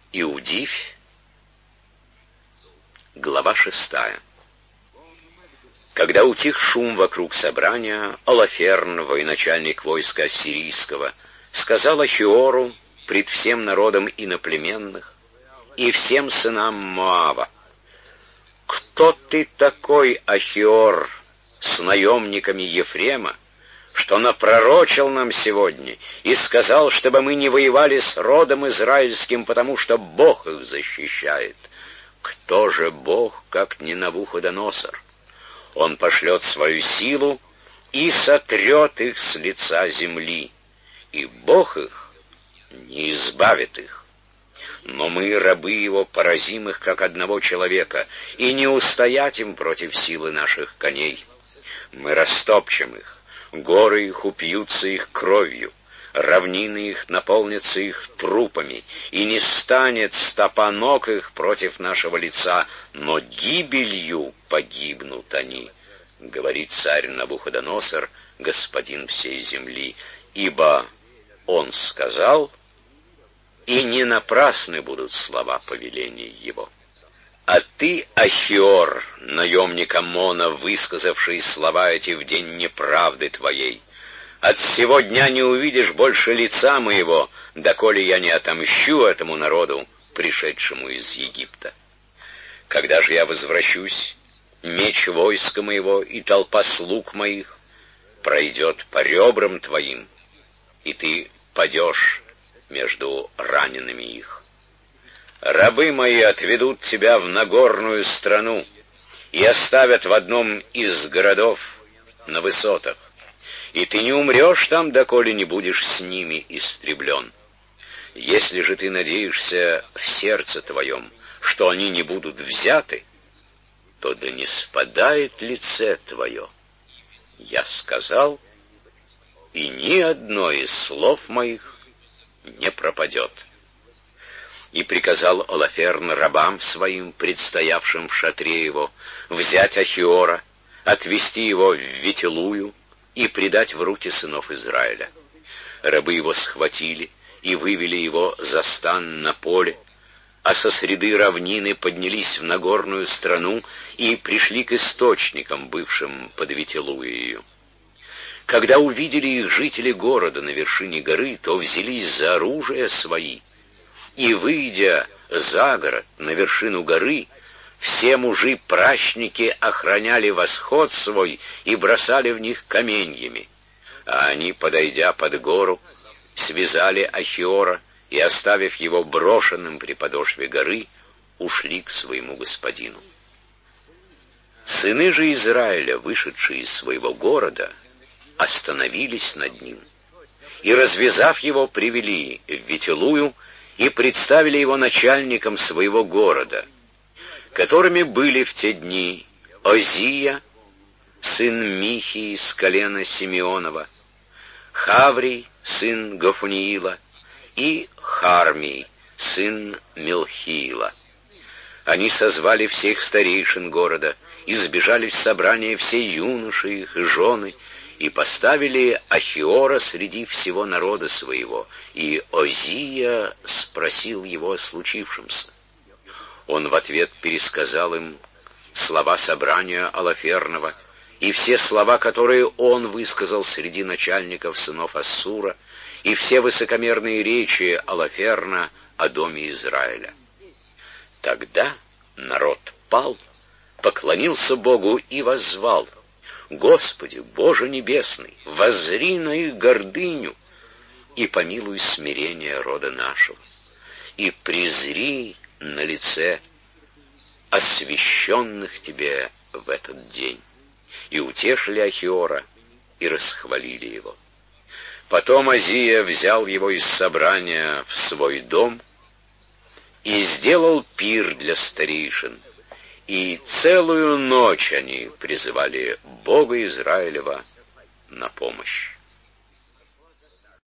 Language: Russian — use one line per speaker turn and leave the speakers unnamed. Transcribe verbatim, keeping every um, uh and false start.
Иудивь, глава шестая. Когда утих шум вокруг собрания, Олаферн, военачальник войска ассирийского, сказал Ахиору пред всем народом иноплеменных и всем сынам Моава: «Кто ты такой, Ахиор, с наемниками Ефрема, что напророчил нам сегодня и сказал, чтобы мы не воевали с родом израильским, потому что Бог их защищает? Кто же Бог, как не Навуходоносор? Он пошлет свою силу и сотрет их с лица земли, и Бог их не избавит их. Но мы, рабы его, поразим их, как одного человека, и не устоять им против силы наших коней. Мы растопчем их, горы их упьются их кровью, равнины их наполнятся их трупами, и не станет стопа ног их против нашего лица, но гибелью погибнут они, говорит царь Навуходоносор, господин всей земли, ибо он сказал, и не напрасны будут слова повеления его. А ты, Ахиор, наемник Аммона, высказавший слова эти в день неправды твоей, от сего дня не увидишь больше лица моего, доколе я не отомщу этому народу, пришедшему из Египта. Когда же я возвращусь, меч войска моего и толпа слуг моих пройдет по ребрам твоим, и ты падешь между ранеными их. Рабы мои отведут тебя в Нагорную страну и оставят в одном из городов на высотах, и ты не умрешь там, доколе не будешь с ними истреблен. Если же ты надеешься в сердце твоем, что они не будут взяты, то да не спадает лице твое. Я сказал, и ни одно из слов моих не пропадет». И приказал Олаферн рабам своим, предстоявшим в шатре его, взять Ахиора, отвести его в Вителую и предать в руки сынов Израиля. Рабы его схватили и вывели его за стан на поле, а со среды равнины поднялись в Нагорную страну и пришли к источникам, бывшим под Вителуею. Когда увидели их жители города на вершине горы, то взялись за оружие свои, и, выйдя за город на вершину горы, все мужи-пращники охраняли восход свой и бросали в них каменьями. А они, подойдя под гору, связали Ахиора и, оставив его брошенным при подошве горы, ушли к своему господину. Сыны же Израиля, вышедшие из своего города, остановились над ним, и, развязав его, привели в Вителую и представили его начальникам своего города, которыми были в те дни Озия, сын Михии из колена Симеонова, Хаврий, сын Гофуниила, и Хармий, сын Милхиила. Они созвали всех старейшин города, и сбежали в собрание все юноши их и жены, и поставили Ахиора среди всего народа своего, и Озия спросил его о случившемся. Он в ответ пересказал им слова собрания Олафернова и все слова, которые он высказал среди начальников сынов Ассура, и все высокомерные речи Олаферна о доме Израиля. Тогда народ пал, поклонился Богу и воззвал: «Господи, Боже Небесный, воззри на их гордыню и помилуй смирение рода нашего, и презри на лице освященных Тебе в этот день». И утешили Ахиора, и расхвалили его. Потом Озия взял его из собрания в свой дом и сделал пир для старейшин, и целую ночь они призывали Бога Израилева на помощь.